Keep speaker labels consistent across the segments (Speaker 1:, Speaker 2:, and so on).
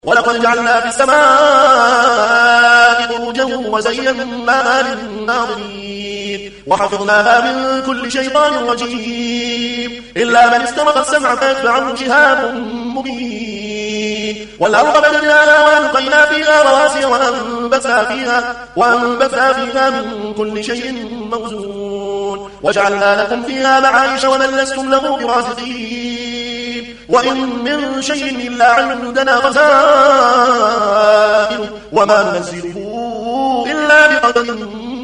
Speaker 1: ولقد جعلنا في السماء بروجا وزيناها للناظرين وحفظناها من كل شيطان رجيم إلا من استرق السمع فيتبعه شهاب مبين والأرض مددناها وألقينا فيها رواسي وأنبتنا فيها من كل شيء موزون وجعلنا لكم فيها معايش ومن لستم له برازقين وإن من شيء إلا عندنا خزائنه وما ننزله إلا بقدر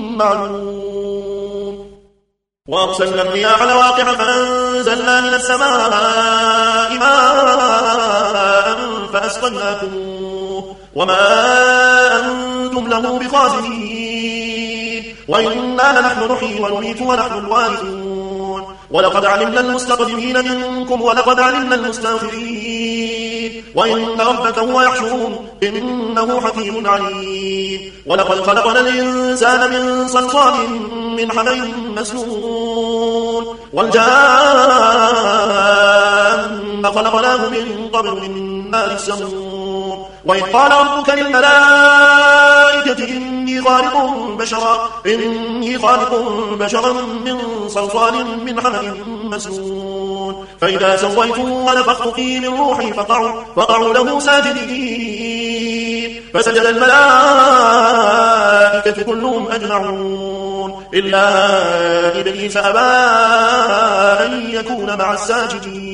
Speaker 1: معلوم وأرسلنا الرياح لواقح فأنزلنا من السماء ماء فأسقيناكموه وما أنتم له بخازنين وإنا لنحن نحيي ونميت ونحن الوارثون ولقد علمنا المستقدمين منكم ولقد علمنا المستأخرين وإن ربك هو يحشرهم إنه حكيم عليم ولقد خلقنا الإنسان من صلصال من حمأ مسنون والجان خلقناه من قبل من نار السموم وإذ قال ربك للملائكة إني خالق بشرا من صلصال من حمأ مسنون فإذا سويته ونفخت فيه من روحي فقعوا له ساجدين فسجد الملائكة كلهم أجمعون إلا إبليس أبى أن يكون مع الساجدين